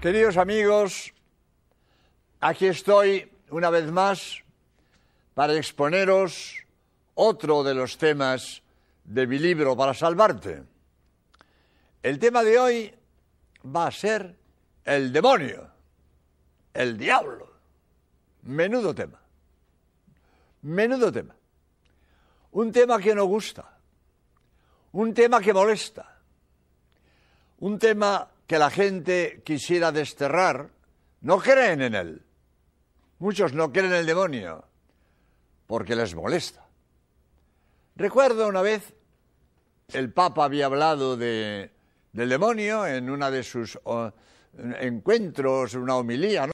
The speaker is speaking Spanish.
Queridos amigos, aquí estoy una vez más para exponeros otro de los temas de mi libro Para Salvarte. El tema de hoy va a ser el demonio, el diablo. Menudo tema. Menudo tema. Un tema que no gusta, un tema que molesta, un tema que la gente quisiera desterrar. No creen en él. Muchos no creen en el demonio porque les molesta. Recuerdo una vez el Papa había hablado del demonio en uno de sus encuentros, una homilía, ¿no?